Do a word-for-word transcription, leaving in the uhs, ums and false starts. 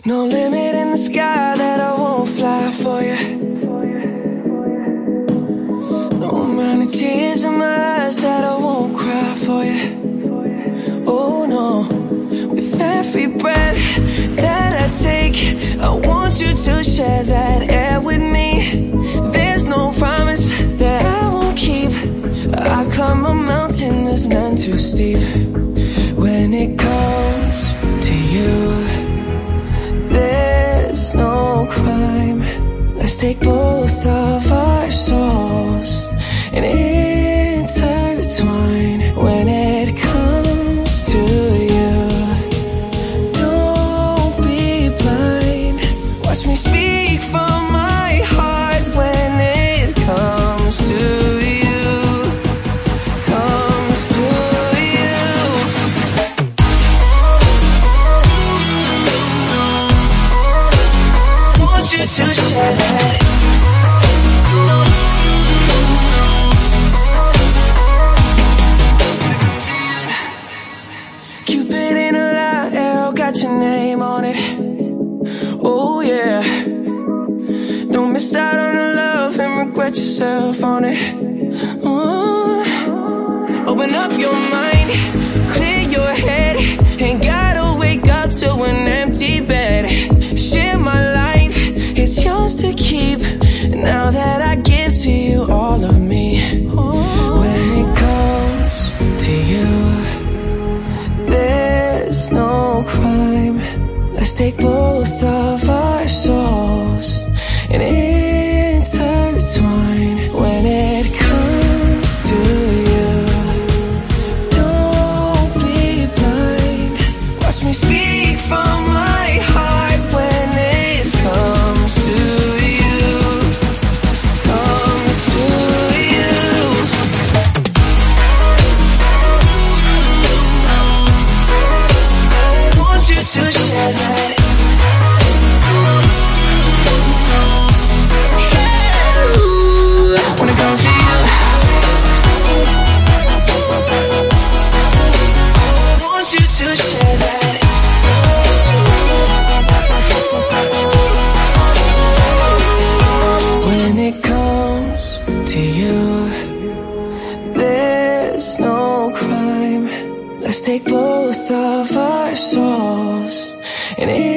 No limit in the sky that I won't fly for you. No amount of tears in my eyes that I won't cry for you. Oh no, with every breath that I take, I want you to share that air with me. There's no promise that I won't keep. I climb a mountain that's none too steep. When it comes to you, there's no crime. Let's take both of our souls and intertwine. When it comes to you, don't be blind. Watch me speak from my heart. When it comes to you, comes to you, want you to share that. Cupid in a lie, arrow got your name on it. Oh yeah, don't miss out on the love and regret yourself on it. Oh, open up your mind, clear your head. Ain't gotta wake up to an empty bed. Share my life, it's yours to keep. Now that I give to you all of me. When it comes to you, there's no crime. Let's take both of our souls and intertwine. When it comes to you, don't be blind. Watch me speak from my heart. When it comes to you, comes to you, want you to share that. When it comes to you, want you to share that. When it comes to you, there's no crime. Let's take both of our souls and it